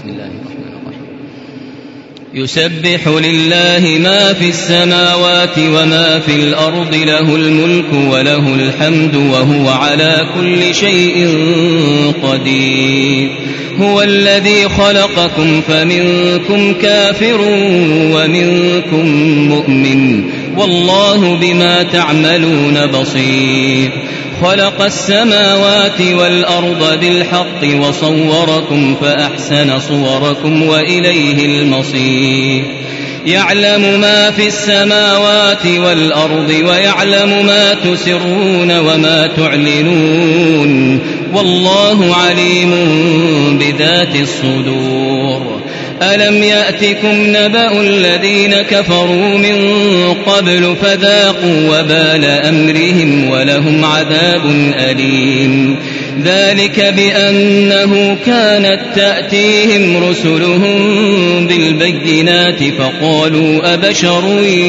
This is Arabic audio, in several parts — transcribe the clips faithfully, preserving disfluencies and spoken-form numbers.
بسم الله الرحمن الرحيم. يسبح لله ما في السماوات وما في الأرض له الملك وله الحمد وهو على كل شيء قدير. هو الذي خلقكم فمنكم كافر ومنكم مؤمن والله بما تعملون بصير. خلق السماوات والأرض بالحق وصوركم فأحسن صوركم وإليه المصير. يعلم ما في السماوات والأرض ويعلم ما تسرون وما تعلنون والله عليم بذات الصدور. ألم يأتكم نبأ الذين كفروا من قبل فذاقوا وبال أمرهم ولهم عذاب أليم. ذلك بأنه كانت تأتيهم رسلهم بالبينات فقالوا أبشر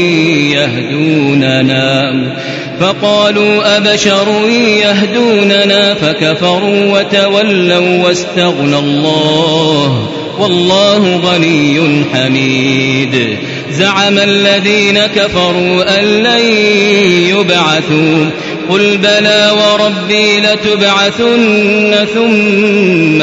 يهدوننا فقالوا أبشر يهدوننا فكفروا وتولوا واستغنى الله والله غني حميد. زعم الذين كفروا أن لن يبعثوا قل بلى وربي لتبعثن ثم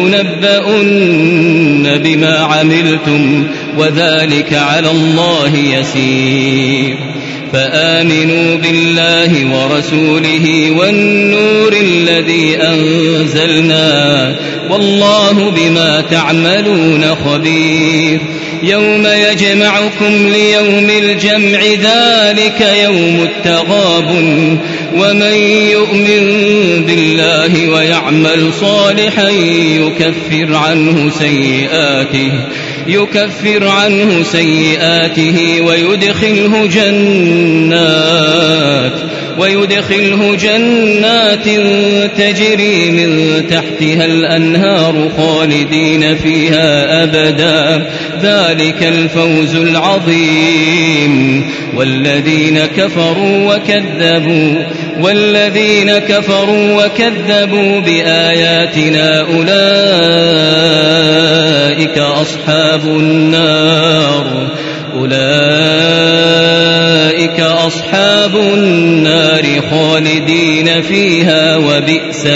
لتنبؤن بما عملتم وذلك على الله يسير. فآمنوا بالله ورسوله والنور الذي أنزلنا والله بما تعملون خبير. يوم يجمعكم ليوم الجمع ذلك يوم التغابن ومن يؤمن بالله ويعمل صالحا يكفر عنه سيئاته يكفر عنه سيئاته ويدخله جنات ويدخله جنات تجري من تحتها الأنهار خالدين فيها أبدا ذلك الفوز العظيم. والذين كفروا وكذبوا والذين كفروا وكذبوا بآياتنا أولئك أصحاب النار أولئك أصحاب النار خالدين فيها وبئس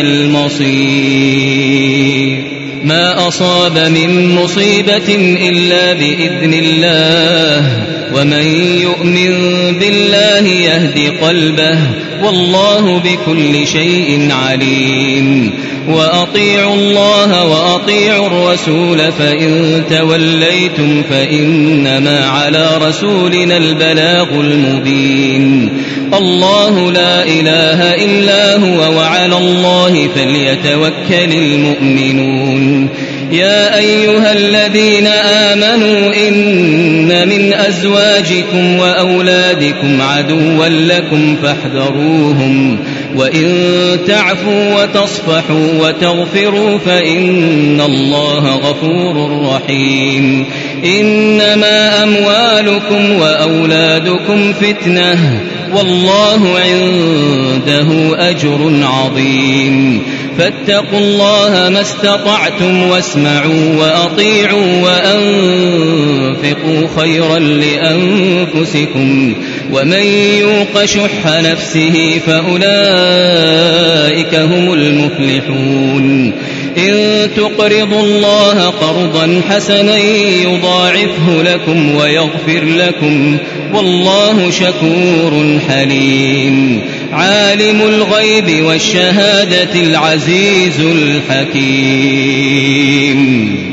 المصير. ما أصاب من مصيبة إلا بإذن الله ومن يؤمن بالله يهد قلبه والله بكل شيء عليم. وأطيعوا الله وأطيعوا الرسول فإن توليتم فإنما على رسولنا البلاغ المبين. الله لا إله إلا هو وعلى الله فليتوكل المؤمنون. يا أيها الذين آمنوا إن من أزواجكم وأولادكم عدوا لكم فاحذروهم وإن تعفوا وتصفحوا وتغفروا فإن الله غفور رحيم. إنما أموالكم وأولادكم فتنة والله عنده أجر عظيم. فاتقوا الله ما استطعتم واسمعوا وأطيعوا وأنفقوا خيرا لأنفسكم ومن يوق شح نفسه فأولئك هم المفلحون. إن تقرضوا الله قرضا حسنا يضاعفه لكم ويغفر لكم والله شكور حليم. عالم الغيب والشهادة العزيز الحكيم.